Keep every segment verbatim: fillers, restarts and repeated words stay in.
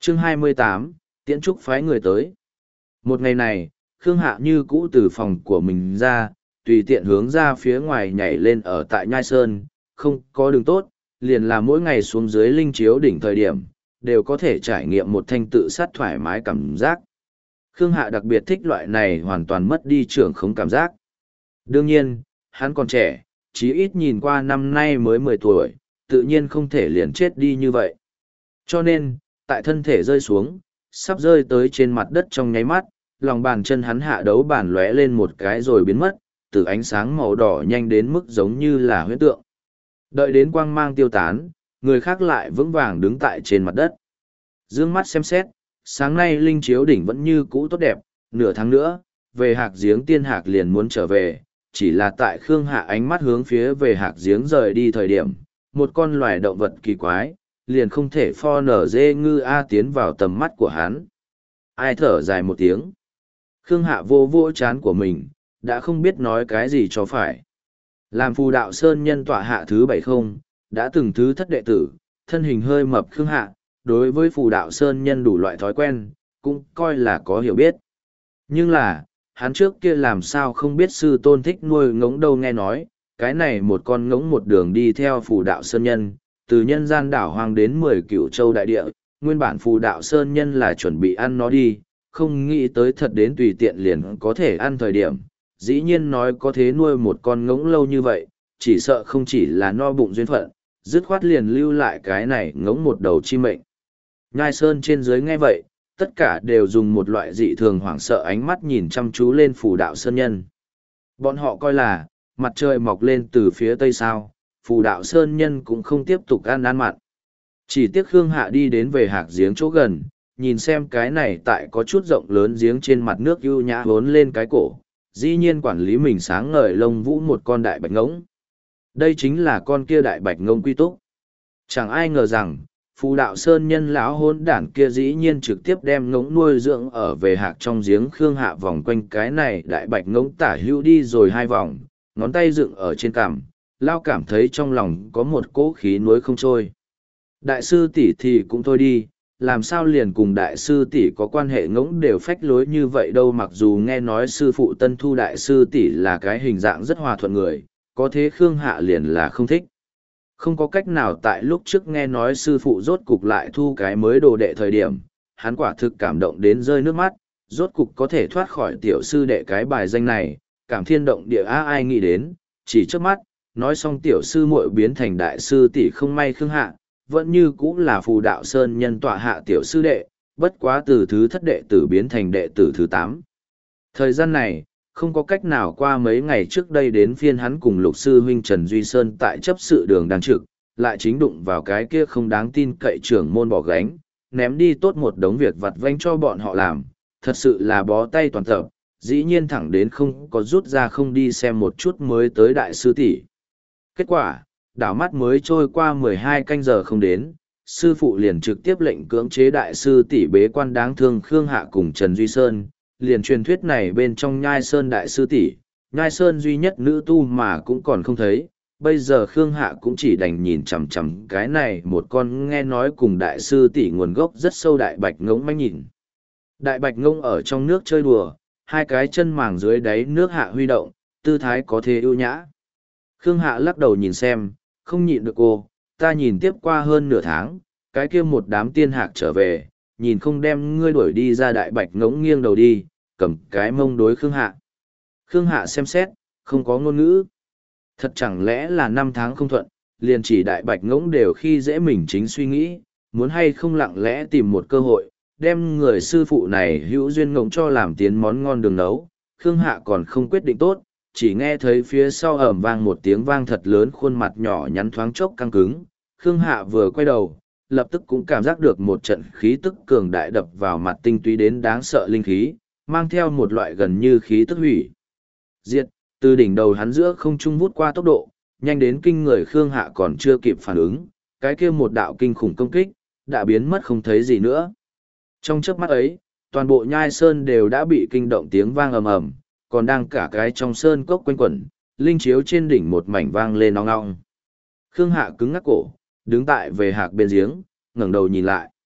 Chương hai mươi tám, Tiễn Trúc phái người tới. Một ngày này, Khương Hạ như cũ từ phòng của mình ra, tùy tiện hướng ra phía ngoài nhảy lên ở tại Nhai Sơn, không có đường tốt, liền là mỗi ngày xuống dưới linh chiếu đỉnh thời điểm, đều có thể trải nghiệm một thanh tự sát thoải mái cảm giác. Khương Hạ đặc biệt thích loại này hoàn toàn mất đi trưởng khống cảm giác. Đương nhiên, hắn còn trẻ, chí ít nhìn qua năm nay mới mười tuổi, tự nhiên không thể liền chết đi như vậy. Cho nên, tại thân thể rơi xuống, sắp rơi tới trên mặt đất trong nháy mắt, lòng bàn chân hắn hạ đấu bàn lóe lên một cái rồi biến mất, từ ánh sáng màu đỏ nhanh đến mức giống như là huyễn tượng. Đợi đến quang mang tiêu tán, người khác lại vững vàng đứng tại trên mặt đất. Dương mắt xem xét, sáng nay linh chiếu đỉnh vẫn như cũ tốt đẹp, nửa tháng nữa, về hạc giếng tiên hạc liền muốn trở về, chỉ là tại Khương Hạ ánh mắt hướng phía về hạc giếng rời đi thời điểm, một con loài động vật kỳ quái, liền không thể pho nở dê ngư a tiến vào tầm mắt của hắn. Ai thở dài một tiếng. Khương Hạ vô vô chán của mình, đã không biết nói cái gì cho phải. Làm phù đạo sơn nhân tọa hạ thứ bảy không, đã từng thứ thất đệ tử, thân hình hơi mập Khương Hạ, đối với phù đạo sơn nhân đủ loại thói quen, cũng coi là có hiểu biết. Nhưng là, hắn trước kia làm sao không biết sư tôn thích nuôi ngỗng đâu nghe nói, cái này một con ngỗng một đường đi theo phù đạo sơn nhân, từ nhân gian đảo hoang đến mười cửu châu đại địa, nguyên bản phù đạo sơn nhân là chuẩn bị ăn nó đi, không nghĩ tới thật đến tùy tiện liền có thể ăn thời điểm. Dĩ nhiên nói có thế nuôi một con ngỗng lâu như vậy, chỉ sợ không chỉ là no bụng duyên phận, dứt khoát liền lưu lại cái này ngỗng một đầu chi mệnh. Nhai Sơn trên dưới nghe vậy, tất cả đều dùng một loại dị thường hoảng sợ ánh mắt nhìn chăm chú lên phù đạo sơn nhân. Bọn họ coi là, mặt trời mọc lên từ phía tây sao, phù đạo sơn nhân cũng không tiếp tục ăn ăn mặn. Chỉ tiếc Khương Hạ đi đến về hạc giếng chỗ gần, nhìn xem cái này tại có chút rộng lớn giếng trên mặt nước ưu nhã vốn lên cái cổ, dĩ nhiên quản lý mình sáng ngời lông vũ một con đại bạch ngỗng. Đây chính là con kia đại bạch ngỗng quy túc. Chẳng ai ngờ rằng, phù đạo sơn nhân lão hôn đản kia dĩ nhiên trực tiếp đem ngỗng nuôi dưỡng ở về hạc trong giếng. Khương Hạ vòng quanh cái này đại bạch ngỗng tả hữu đi rồi hai vòng, ngón tay dựng ở trên cằm, lao cảm thấy trong lòng có một cỗ khí nuối không trôi. Đại sư tỷ thì cũng thôi đi, làm sao liền cùng đại sư tỷ có quan hệ ngỗng đều phách lối như vậy đâu. Mặc dù nghe nói sư phụ Tân Thu đại sư tỷ là cái hình dạng rất hòa thuận người, có thế Khương Hạ liền là không thích. Không có cách nào, tại lúc trước nghe nói sư phụ rốt cục lại thu cái mới đồ đệ thời điểm, hắn quả thực cảm động đến rơi nước mắt, rốt cục có thể thoát khỏi tiểu sư đệ cái bài danh này, cảm thiên động địa á ai nghĩ đến, chỉ trước mắt, nói xong tiểu sư muội biến thành đại sư tỷ không may Khương Hạ, vẫn như cũng là phù đạo sơn nhân tọa hạ tiểu sư đệ, bất quá từ thứ thất đệ tử biến thành đệ tử thứ tám. Thời gian này, không có cách nào qua mấy ngày trước đây đến phiên hắn cùng lục sư huynh Trần Duy Sơn tại chấp sự đường đang trực, lại chính đụng vào cái kia không đáng tin cậy trưởng môn bỏ gánh, ném đi tốt một đống việc vặt vãnh cho bọn họ làm, thật sự là bó tay toàn tập, dĩ nhiên thẳng đến không có rút ra không đi xem một chút mới tới đại sư tỷ. Kết quả, đảo mắt mới trôi qua mười hai canh giờ không đến, sư phụ liền trực tiếp lệnh cưỡng chế đại sư tỷ bế quan đáng thương Khương Hạ cùng Trần Duy Sơn, liền truyền thuyết này bên trong Nhai Sơn đại sư tỷ, Nhai Sơn duy nhất nữ tu mà cũng còn không thấy, bây giờ Khương Hạ cũng chỉ đành nhìn chằm chằm cái này một con nghe nói cùng đại sư tỷ nguồn gốc rất sâu đại bạch ngỗng manh nhìn. Đại bạch ngỗng ở trong nước chơi đùa, hai cái chân màng dưới đáy nước hạ huy động, tư thái có thể ưu nhã. Khương Hạ lắc đầu nhìn xem, không nhịn được cô, ta nhìn tiếp qua hơn nửa tháng, cái kia một đám tiên hạc trở về, nhìn không đem ngươi đuổi đi ra. Đại bạch ngỗng nghiêng đầu đi, cầm cái mông đối Khương Hạ. Khương Hạ xem xét, không có ngôn ngữ. Thật chẳng lẽ là năm tháng không thuận, liền chỉ đại bạch ngỗng đều khi dễ mình chính suy nghĩ, muốn hay không lặng lẽ tìm một cơ hội, đem người sư phụ này hữu duyên ngỗng cho làm tiến món ngon đường nấu. Khương Hạ còn không quyết định tốt, chỉ nghe thấy phía sau ầm vang một tiếng vang thật lớn, khuôn mặt nhỏ nhắn thoáng chốc căng cứng. Khương Hạ vừa quay đầu, lập tức cũng cảm giác được một trận khí tức cường đại đập vào mặt, tinh túy đến đáng sợ linh khí, mang theo một loại gần như khí tức hủy diệt, từ đỉnh đầu hắn giữa không trung vút qua tốc độ, nhanh đến kinh người. Khương Hạ còn chưa kịp phản ứng, cái kia một đạo kinh khủng công kích, đã biến mất không thấy gì nữa. Trong chớp mắt ấy, toàn bộ Nhai Sơn đều đã bị kinh động tiếng vang ầm ầm, còn đang cả cái trong sơn cốc quanh quẩn, linh chiếu trên đỉnh một mảnh vang lên ong ong. Khương Hạ cứng ngắc cổ, đứng tại về hạc bên giếng, ngẩng đầu nhìn lại.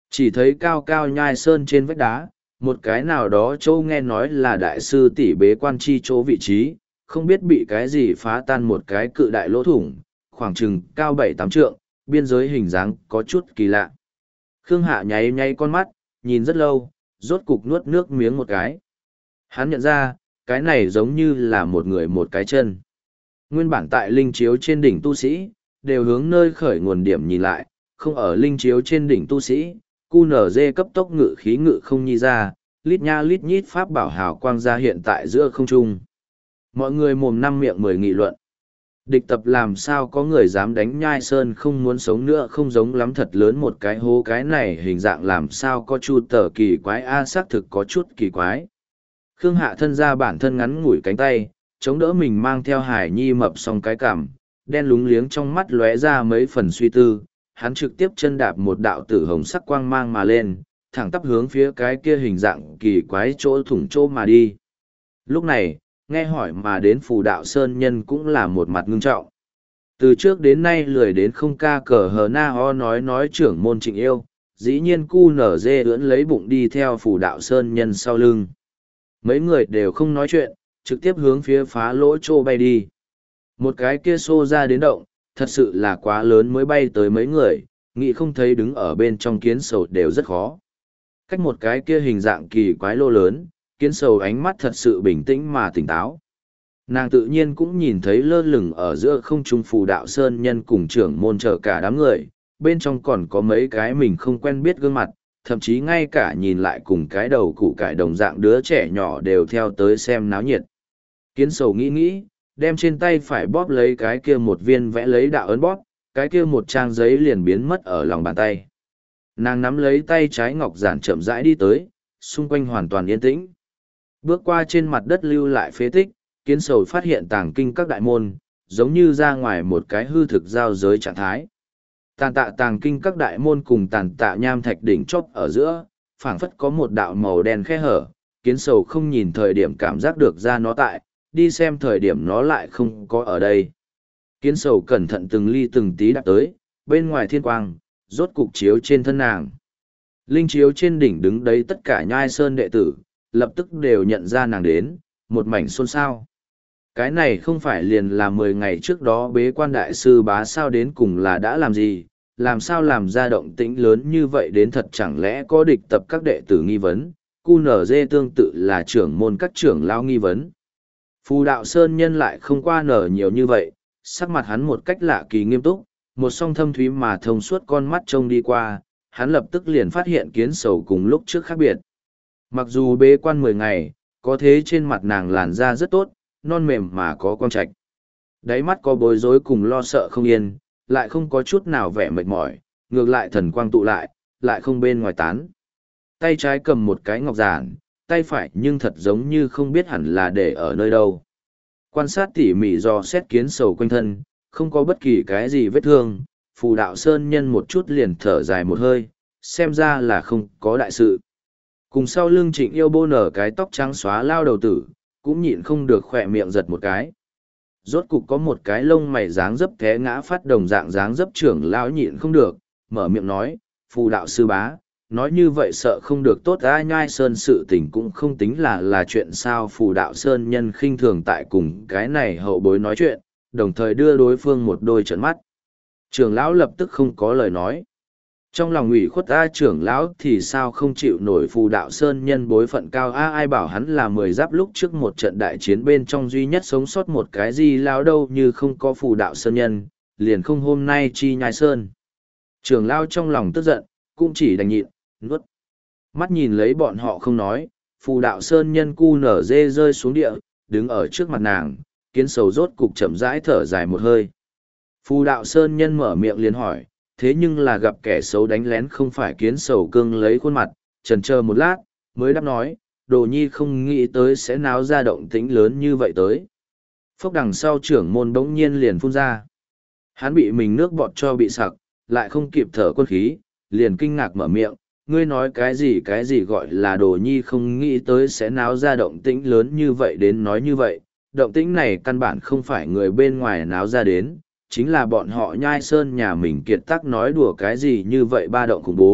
Chỉ thấy cao cao nhai sơn trên vách đá, một cái nào đó châu nghe nói là đại sư tỷ bế quan chi chỗ vị trí, không biết bị cái gì phá tan một cái cự đại lỗ thủng, khoảng chừng cao bảy tám trượng, biên giới hình dáng có chút kỳ lạ. Khương Hạ nháy nháy con mắt, nhìn rất lâu, rốt cục nuốt nước miếng một cái. Hắn nhận ra, cái này giống như là một người một cái chân. Nguyên bản tại linh chiếu trên đỉnh tu sĩ, đều hướng nơi khởi nguồn điểm nhìn lại, không ở linh chiếu trên đỉnh tu sĩ, cu nở dê cấp tốc ngự khí ngự không nhi ra, lít nha lít nhít pháp bảo hào quang ra hiện tại giữa không trung. Mọi người mồm năm miệng mười nghị luận. Địch tập làm sao có người dám đánh nhai sơn không muốn sống nữa, không giống lắm, thật lớn một cái hố, cái này hình dạng làm sao có chu tờ kỳ quái a, xác thực có chút kỳ quái. Khương Hạ thân ra bản thân ngắn ngủi cánh tay, chống đỡ mình mang theo hải nhi mập xong cái cằm, đen lúng liếng trong mắt lóe ra mấy phần suy tư, hắn trực tiếp chân đạp một đạo tử hồng sắc quang mang mà lên, thẳng tắp hướng phía cái kia hình dạng kỳ quái chỗ thủng chỗ mà đi. Lúc này, nghe hỏi mà đến phù đạo sơn nhân cũng là một mặt ngưng trọng. Từ trước đến nay lười đến không ca cờ hờ na ho nói nói trưởng môn Trịnh Yêu, dĩ nhiên cu nở dê ưỡn lấy bụng đi theo phù đạo sơn nhân sau lưng. Mấy người đều không nói chuyện, trực tiếp hướng phía phá lỗ chỗ bay đi. Một cái kia xô ra đến động, thật sự là quá lớn mới bay tới mấy người, nghĩ không thấy đứng ở bên trong kiến sầu đều rất khó. Cách một cái kia hình dạng kỳ quái lô lớn, kiến sầu ánh mắt thật sự bình tĩnh mà tỉnh táo. Nàng tự nhiên cũng nhìn thấy lơ lửng ở giữa không trung phù đạo sơn nhân cùng trưởng môn chờ cả đám người, bên trong còn có mấy cái mình không quen biết gương mặt, thậm chí ngay cả nhìn lại cùng cái đầu củ cải đồng dạng đứa trẻ nhỏ đều theo tới xem náo nhiệt. Kiến sầu nghĩ nghĩ, đem trên tay phải bóp lấy cái kia một viên vẽ lấy đạo ấn bóp, cái kia một trang giấy liền biến mất ở lòng bàn tay. Nàng nắm lấy tay trái ngọc giản chậm rãi đi tới, xung quanh hoàn toàn yên tĩnh. Bước qua trên mặt đất lưu lại phế tích, kiến sầu phát hiện tàng kinh các đại môn, giống như ra ngoài một cái hư thực giao giới trạng thái. Tàn tạ tàng kinh các đại môn cùng tàn tạ nham thạch đỉnh chóp ở giữa, phảng phất có một đạo màu đen khe hở, kiến sầu không nhìn thời điểm cảm giác được ra nó tại, đi xem thời điểm nó lại không có ở đây. Kiến sầu cẩn thận từng ly từng tí đạp tới, bên ngoài thiên quang, rốt cục chiếu trên thân nàng. Linh chiếu trên đỉnh đứng đấy tất cả nhai sơn đệ tử, lập tức đều nhận ra nàng đến, một mảnh xôn xao. Cái này không phải liền là mười ngày trước đó bế quan đại sư bá sao, đến cùng là đã làm gì, làm sao làm ra động tĩnh lớn như vậy, đến thật chẳng lẽ có địch tập các đệ tử nghi vấn, cu nở dê tương tự là trưởng môn các trưởng lao nghi vấn. Phù đạo sơn nhân lại không qua nở nhiều như vậy, sắc mặt hắn một cách lạ kỳ nghiêm túc, một song thâm thúy mà thông suốt con mắt trông đi qua, hắn lập tức liền phát hiện kiến sầu cùng lúc trước khác biệt. Mặc dù bế quan mười ngày, có thế trên mặt nàng làn da rất tốt, non mềm mà có quang trạch. Đáy mắt có bối rối cùng lo sợ không yên, lại không có chút nào vẻ mệt mỏi, ngược lại thần quang tụ lại, lại không bên ngoài tán. Tay trái cầm một cái ngọc giản, tay phải nhưng thật giống như không biết hẳn là để ở nơi đâu. Quan sát tỉ mỉ do xét kiến sầu quanh thân, không có bất kỳ cái gì vết thương, phù đạo sơn nhân một chút liền thở dài một hơi, xem ra là không có đại sự. Cùng sau lưng Trịnh Yêu bô nở cái tóc trắng xóa lao đầu tử, cũng nhịn không được khỏe miệng giật một cái. Rốt cục có một cái lông mày dáng dấp té ngã phát đồng dạng dáng dấp trưởng lão nhịn không được, mở miệng nói, phù đạo sư bá, nói như vậy sợ không được tốt, ai nhai sơn sự tình cũng không tính là là chuyện sao. Phù đạo sơn nhân khinh thường tại cùng cái này hậu bối nói chuyện, đồng thời đưa đối phương một đôi trận mắt. Trưởng lão lập tức không có lời nói. Trong lòng ủy khuất a, trưởng lão thì sao không chịu nổi phù đạo sơn nhân bối phận cao a, ai bảo hắn là mười giáp lúc trước một trận đại chiến bên trong duy nhất sống sót một cái gì lão đâu, như không có phù đạo sơn nhân, liền không hôm nay chi nhai sơn. Trưởng lão trong lòng tức giận, cũng chỉ đành nhịn, nuốt. Mắt nhìn lấy bọn họ không nói, phù đạo sơn nhân cu nở dê rơi xuống địa, đứng ở trước mặt nàng, kiến sầu rốt cục chậm rãi thở dài một hơi. Phù đạo sơn nhân mở miệng liền hỏi, thế nhưng là gặp kẻ xấu đánh lén không phải. Kiến sầu cương lấy khuôn mặt, chần chờ một lát, mới đáp nói, đồ nhi không nghĩ tới sẽ náo ra động tĩnh lớn như vậy tới. Phốc đằng sau trưởng môn bỗng nhiên liền phun ra. Hắn bị mình nước bọt cho bị sặc, lại không kịp thở quân khí, liền kinh ngạc mở miệng, ngươi nói cái gì cái gì gọi là đồ nhi không nghĩ tới sẽ náo ra động tĩnh lớn như vậy, đến nói như vậy, động tĩnh này căn bản không phải người bên ngoài náo ra đến, chính là bọn họ nhai sơn nhà mình kiệt tác nói đùa cái gì như vậy ba động khủng bố,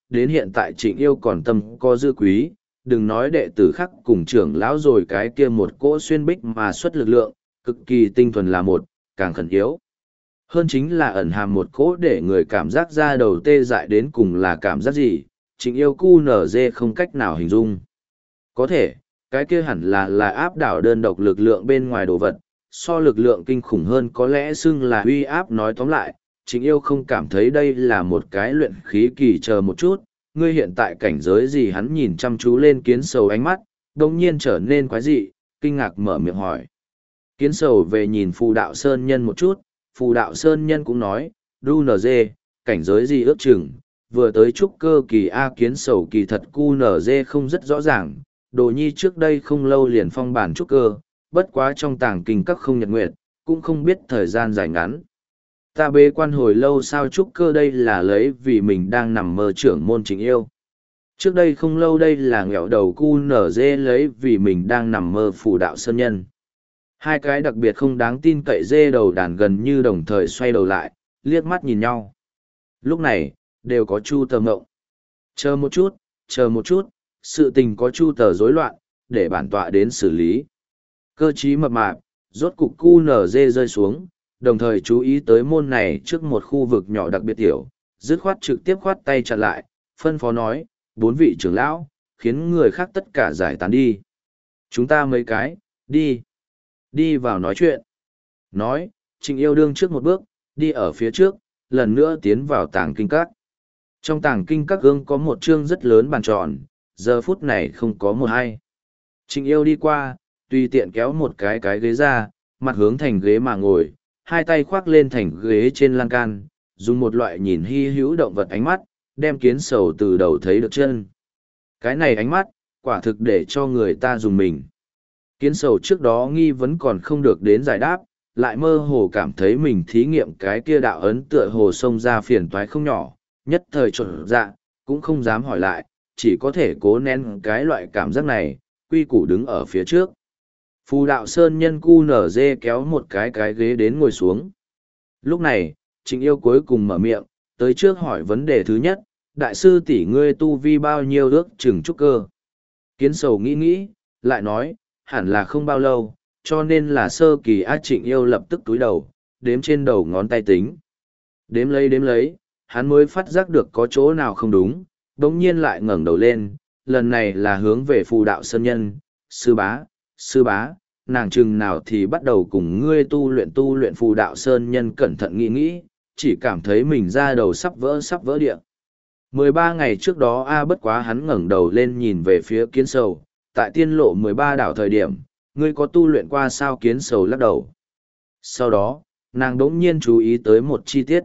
đến hiện tại Trịnh Yêu còn tâm có dư quý, đừng nói đệ tử khác cùng trưởng lão rồi, cái kia một cỗ xuyên bích mà xuất lực lượng, cực kỳ tinh thuần là một, càng khẩn yếu. Hơn chính là ẩn hàm một cỗ để người cảm giác ra đầu tê dại đến cùng là cảm giác gì, Trịnh Yêu cu nở dê không cách nào hình dung. Có thể, cái kia hẳn là là áp đảo đơn độc lực lượng bên ngoài đồ vật, so lực lượng kinh khủng hơn có lẽ xưng là uy áp. Nói tóm lại, Trịnh Yêu không cảm thấy đây là một cái luyện khí kỳ. Chờ một chút, ngươi hiện tại cảnh giới gì? Hắn nhìn chăm chú lên Kiến Sầu, ánh mắt đồng nhiên trở nên quái dị, kinh ngạc mở miệng hỏi. Kiến Sầu về nhìn Phù Đạo Sơn Nhân một chút, Phù Đạo Sơn Nhân cũng nói, đu nở dê, cảnh giới gì ước chừng, vừa tới trúc cơ kỳ. A Kiến Sầu kỳ thật cu nở dê không rất rõ ràng, Đồ Nhi trước đây không lâu liền phong bản trúc cơ, bất quá trong tàng kinh các không nhật nguyệt, cũng không biết thời gian dài ngắn. Ta bế quan hồi lâu sao trúc cơ? Đây là lấy vì mình đang nằm mơ trưởng môn Trịnh Yêu. Trước đây không lâu đây là nghẹo đầu cu nở dê lấy vì mình đang nằm mơ Phù Đạo Sơn Nhân. Hai cái đặc biệt không đáng tin cậy dê đầu đàn gần như đồng thời xoay đầu lại, liếc mắt nhìn nhau. Lúc này, đều có chu tờ mộng. Chờ một chút, chờ một chút, sự tình có chu tờ rối loạn, để bản tọa đến xử lý. Cơ trí mập mạp, rốt cục cu nở dê rơi xuống, đồng thời chú ý tới môn này trước một khu vực nhỏ đặc biệt tiểu, dứt khoát trực tiếp khoát tay chặn lại, phân phó nói, bốn vị trưởng lão, khiến người khác tất cả giải tán đi. Chúng ta mấy cái, đi. Đi vào nói chuyện. Nói, Trịnh Yêu đương trước một bước, đi ở phía trước, lần nữa tiến vào tàng kinh các. Trong tàng kinh các gương có một chương rất lớn bàn tròn, giờ phút này không có một ai. Trịnh Yêu đi qua, tùy tiện kéo một cái cái ghế ra, mặt hướng thành ghế mà ngồi, hai tay khoác lên thành ghế trên lan can, dùng một loại nhìn hy hữu động vật ánh mắt, đem Kiến Sầu từ đầu thấy được chân. Cái này ánh mắt, quả thực để cho người ta dùng mình. Kiến Sầu trước đó nghi vấn còn không được đến giải đáp, lại mơ hồ cảm thấy mình thí nghiệm cái kia đạo ấn tựa hồ xông ra phiền toái không nhỏ, nhất thời trộn dạ, cũng không dám hỏi lại, chỉ có thể cố nén cái loại cảm giác này, quy củ đứng ở phía trước. Phù Đạo Sơn Nhân cu nở dê kéo một cái cái ghế đến ngồi xuống. Lúc này, Trịnh Yêu cuối cùng mở miệng, tới trước hỏi vấn đề thứ nhất, đại sư tỷ ngươi tu vi bao nhiêu ước chừng trúc cơ? Kiến Sầu nghĩ nghĩ, lại nói, hẳn là không bao lâu, cho nên là sơ kỳ. A Trịnh Yêu lập tức túi đầu, đếm trên đầu ngón tay tính. Đếm lấy đếm lấy, hắn mới phát giác được có chỗ nào không đúng, đống nhiên lại ngẩng đầu lên, lần này là hướng về Phù Đạo Sơn Nhân, sư bá, sư bá, nàng chừng nào thì bắt đầu cùng ngươi tu luyện tu luyện. Phù Đạo Sơn Nhân cẩn thận nghĩ nghĩ, chỉ cảm thấy mình ra đầu sắp vỡ sắp vỡ địa. mười ba ngày trước đó a bất quá hắn ngẩng đầu lên nhìn về phía Kiến Sầu, tại tiên lộ mười ba đảo thời điểm, ngươi có tu luyện qua sao? Kiến Sầu lắc đầu. Sau đó, nàng đỗng nhiên chú ý tới một chi tiết.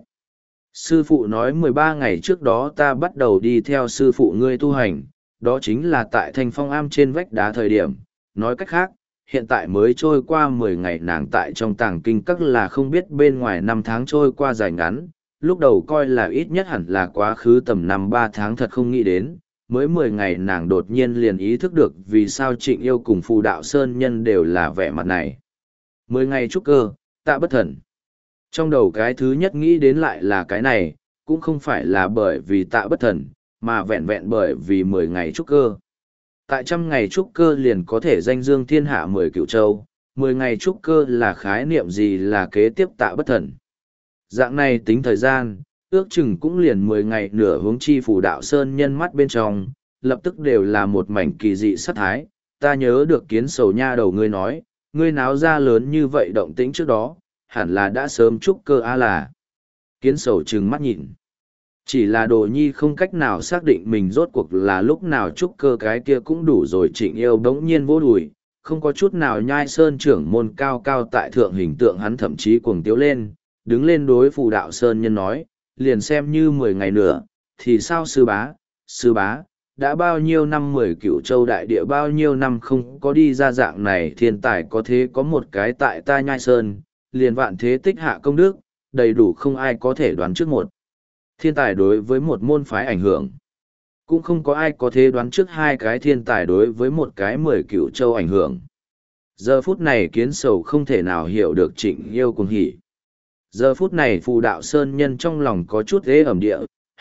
Sư phụ nói mười ba ngày trước đó ta bắt đầu đi theo sư phụ ngươi tu hành, đó chính là tại Thanh Phong Am trên vách đá thời điểm. Nói cách khác, hiện tại mới trôi qua mười ngày, nàng tại trong tàng kinh các là không biết bên ngoài năm tháng trôi qua dài ngắn, lúc đầu coi là ít nhất hẳn là quá khứ tầm năm ba tháng, thật không nghĩ đến, mới mười ngày nàng đột nhiên liền ý thức được vì sao Trịnh Yêu cùng Phù Đạo Sơn Nhân đều là vẻ mặt này. Mười ngày trúc cơ, Tạ Bất Thần. Trong đầu cái thứ nhất nghĩ đến lại là cái này, cũng không phải là bởi vì Tạ Bất Thần, mà vẹn vẹn bởi vì mười ngày trúc cơ. Tại trăm ngày trúc cơ liền có thể danh dương thiên hạ mười cửu châu, mười ngày trúc cơ là khái niệm gì? Là kế tiếp Tạ Bất Thần. Dạng này tính thời gian, ước chừng cũng liền mười ngày nửa. Huống chi Phù Đạo Sơn Nhân mắt bên trong, lập tức đều là một mảnh kỳ dị sát thái. Ta nhớ được Kiến Sầu nha đầu ngươi nói, ngươi náo ra lớn như vậy động tĩnh trước đó, hẳn là đã sớm trúc cơ a là. Kiến Sầu trừng mắt nhìn. Chỉ là Đồ Nhi không cách nào xác định mình rốt cuộc là lúc nào trúc cơ, cái kia cũng đủ rồi. Trịnh Yêu bỗng nhiên vỗ đùi, không có chút nào nhai sơn trưởng môn cao cao tại thượng hình tượng, hắn thậm chí cuồng tiếu lên, đứng lên đối Phù Đạo Sơn Nhân nói, liền xem như mười ngày nữa, thì sao sư bá, sư bá, đã bao nhiêu năm mười cửu châu đại địa bao nhiêu năm không có đi ra dạng này thiên tài có thế có một cái tại ta nhai sơn, liền vạn thế tích hạ công đức, đầy đủ không ai có thể đoán trước một. Thiên tài đối với một môn phái ảnh hưởng. Cũng không có ai có thể đoán trước hai cái thiên tài đối với một cái mười cửu châu ảnh hưởng. Giờ phút này Kiến Sầu không thể nào hiểu được Trịnh Yêu cuồng hỉ. Giờ phút này Phù Đạo Sơn Nhân trong lòng có chút ghê ẩm địa,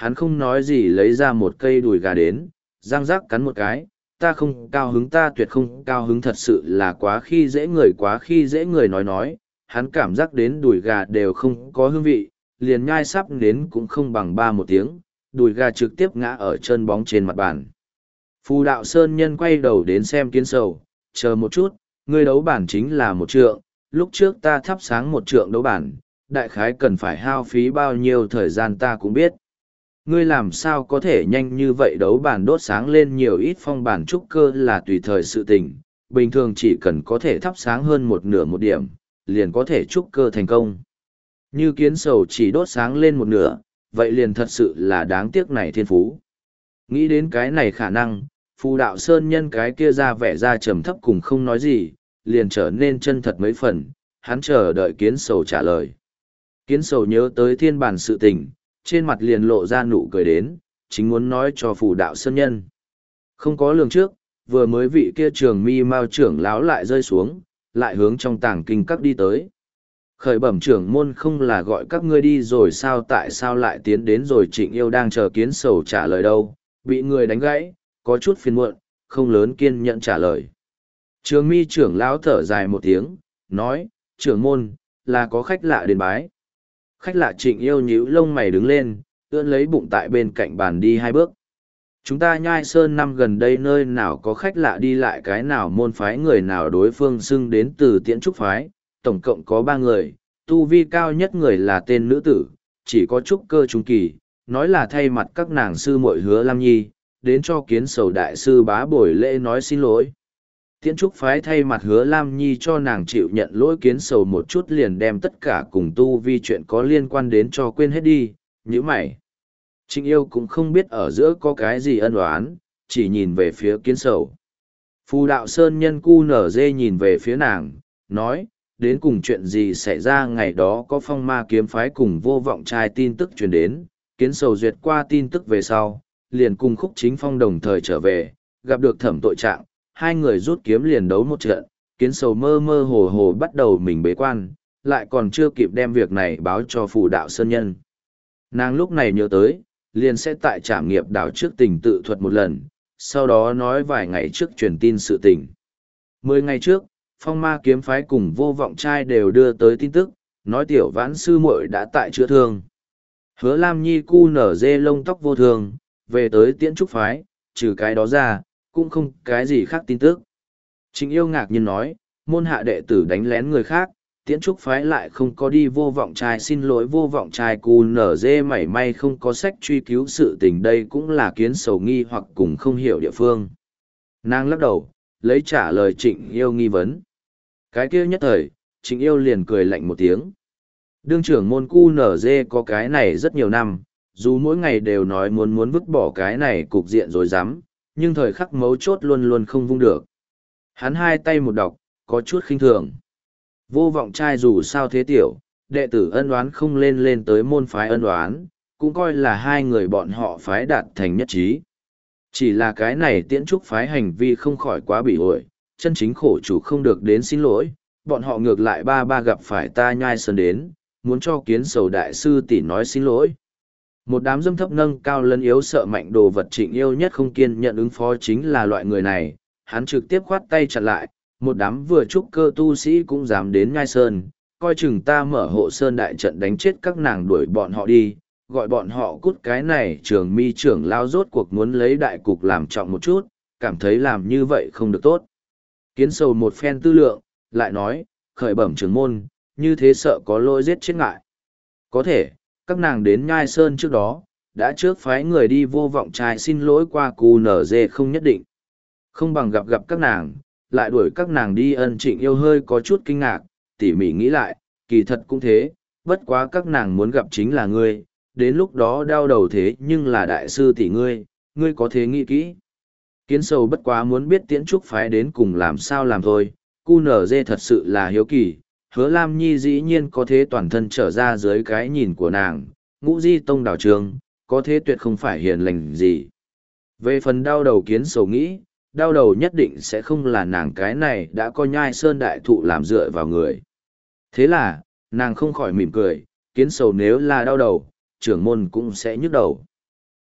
hắn không nói gì lấy ra một cây đùi gà đến, răng rắc cắn một cái, ta không cao hứng ta tuyệt không cao hứng thật sự là quá khi dễ người quá khi dễ người nói nói, hắn cảm giác đến đùi gà đều không có hương vị, liền nhai sắp đến cũng không bằng ba một tiếng, đùi gà trực tiếp ngã ở chân bóng trên mặt bàn. Phù đạo sơn nhân quay đầu đến xem kiến sầu, chờ một chút, ngươi đấu bản chính là một trượng, lúc trước ta thắp sáng một trượng đấu bản, đại khái cần phải hao phí bao nhiêu thời gian ta cũng biết. Ngươi làm sao có thể nhanh như vậy đấu bản đốt sáng lên nhiều ít phong bản trúc cơ là tùy thời sự tình, bình thường chỉ cần có thể thắp sáng hơn một nửa một điểm, liền có thể trúc cơ thành công. Như kiến sầu chỉ đốt sáng lên một nửa, vậy liền thật sự là đáng tiếc này thiên phú. Nghĩ đến cái này khả năng, phù đạo sơn nhân cái kia ra vẻ ra trầm thấp cùng không nói gì, liền trở nên chân thật mấy phần, hắn chờ đợi kiến sầu trả lời. Kiến sầu nhớ tới thiên bản sự tình, trên mặt liền lộ ra nụ cười đến, chính muốn nói cho phù đạo sơn nhân. Không có lường trước, vừa mới vị kia trường mi mao trưởng láo lại rơi xuống, lại hướng trong tàng kinh các đi tới. Khởi bẩm trưởng môn không là gọi các ngươi đi rồi sao tại sao lại tiến đến rồi trịnh yêu đang chờ kiến sầu trả lời đâu, bị người đánh gãy, có chút phiền muộn, không lớn kiên nhẫn trả lời. Trường mi trưởng lão thở dài một tiếng, nói, trưởng môn, là có khách lạ đến bái. Khách lạ trịnh yêu nhíu lông mày đứng lên, ưỡn lấy bụng tại bên cạnh bàn đi hai bước. Chúng ta nhai sơn năm gần đây nơi nào có khách lạ đi lại cái nào môn phái người nào đối phương xưng đến từ tiễn trúc phái, tổng cộng có ba người, tu vi cao nhất người là tên nữ tử, chỉ có trúc cơ trung kỳ, nói là thay mặt các nàng sư muội Hứa Lam Nhi, đến cho kiến sầu đại sư bá buổi lễ nói xin lỗi. Tiễn trúc phái thay mặt Hứa Lam Nhi cho nàng chịu nhận lỗi kiến sầu một chút liền đem tất cả cùng tu vi chuyện có liên quan đến cho quên hết đi, như mày. Trịnh yêu cũng không biết ở giữa có cái gì ân oán, chỉ nhìn về phía kiến sầu. Phù đạo sơn nhân cu nở dê nhìn về phía nàng, nói, đến cùng chuyện gì xảy ra ngày đó có phong ma kiếm phái cùng vô vọng trai tin tức truyền đến, kiến sầu duyệt qua tin tức về sau, liền cùng khúc chính phong đồng thời trở về, gặp được thẩm tội trạng, hai người rút kiếm liền đấu một trận, kiến sầu mơ mơ hồ hồ bắt đầu mình bế quan, lại còn chưa kịp đem việc này báo cho phù đạo sơn nhân. Nàng lúc này nhớ tới, liền sẽ tại trảm nghiệp đảo trước tình tự thuật một lần, sau đó nói vài ngày trước truyền tin sự tình. Mười ngày trước, phong ma kiếm phái cùng vô vọng trai đều đưa tới tin tức, nói tiểu vãn sư muội đã tại chữa thương. Hứa Lam Nhi cu nở dê lông tóc vô thường, về tới tiễn trúc phái, trừ cái đó ra, cũng không cái gì khác tin tức. Trịnh yêu ngạc nhiên nói, môn hạ đệ tử đánh lén người khác, tiễn trúc phái lại không có đi vô vọng trai xin lỗi vô vọng trai cu nở dê mảy may không có sách truy cứu sự tình đây cũng là kiến sầu nghi hoặc cùng không hiểu địa phương. Nàng lắc đầu, lấy trả lời trịnh yêu nghi vấn. Cái kia nhất thời, trịnh yêu liền cười lạnh một tiếng. Đương trưởng môn cu nở dê có cái này rất nhiều năm, dù mỗi ngày đều nói muốn muốn vứt bỏ cái này cục diện rồi dám, nhưng thời khắc mấu chốt luôn luôn không vung được. Hắn hai tay một đọc, có chút khinh thường. Vô vọng trai dù sao thế tiểu, đệ tử ân oán không lên lên tới môn phái ân oán, cũng coi là hai người bọn họ phái đạt thành nhất trí. Chỉ là cái này tiễn trúc phái hành vi không khỏi quá bị ổi, chân chính khổ chủ không được đến xin lỗi, bọn họ ngược lại ba ba gặp phải ta nhai sơn đến, muốn cho kiến sầu đại sư tỷ nói xin lỗi. Một đám dâm thấp nâng cao lân yếu sợ mạnh đồ vật trịnh yêu nhất không kiên nhận ứng phó chính là loại người này, hắn trực tiếp khoát tay chặn lại, một đám vừa trúc cơ tu sĩ cũng dám đến nhai sơn, coi chừng ta mở hộ sơn đại trận đánh chết các nàng đuổi bọn họ đi, gọi bọn họ cút cái này trường mi trưởng lao rốt cuộc muốn lấy đại cục làm trọng một chút, cảm thấy làm như vậy không được tốt. Kiến sầu một phen tư lượng, lại nói, khởi bẩm trưởng môn, như thế sợ có lỗi giết chết ngại. Có thể, các nàng đến nhai sơn trước đó, đã trước phái người đi vô vọng trai xin lỗi qua cù nở dê không nhất định. Không bằng gặp gặp các nàng, lại đuổi các nàng đi ân trịnh yêu hơi có chút kinh ngạc, tỉ mỉ nghĩ lại, kỳ thật cũng thế, bất quá các nàng muốn gặp chính là ngươi, đến lúc đó đau đầu thế nhưng là đại sư tỷ ngươi, ngươi có thế nghĩ kỹ. Kiến sầu bất quá muốn biết tiễn trúc phái đến cùng làm sao làm thôi, cu nở dê thật sự là hiếu kỳ, Hứa Lam Nhi dĩ nhiên có thế toàn thân trở ra dưới cái nhìn của nàng, ngũ di tông đảo trường, có thế tuyệt không phải hiền lành gì. Về phần đau đầu kiến sầu nghĩ, đau đầu nhất định sẽ không là nàng cái này đã có nhai sơn đại thụ làm dựa vào người. Thế là, nàng không khỏi mỉm cười, kiến sầu nếu là đau đầu, trưởng môn cũng sẽ nhức đầu.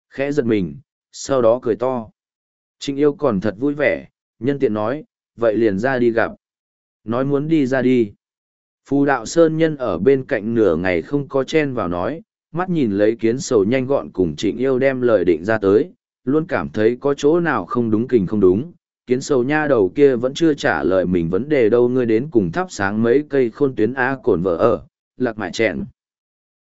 Khẽ giật mình, sau đó cười to. Trịnh yêu còn thật vui vẻ, nhân tiện nói, vậy liền ra đi gặp. Nói muốn đi ra đi. Phù đạo sơn nhân ở bên cạnh nửa ngày không có chen vào nói, mắt nhìn lấy kiến sầu nhanh gọn cùng trịnh yêu đem lời định ra tới, luôn cảm thấy có chỗ nào không đúng kình không đúng. Kiến sầu nha đầu kia vẫn chưa trả lời mình vấn đề đâu, ngươi đến cùng thắp sáng mấy cây khôn tuyến A cổn vợ ở, lạc mại chẹn.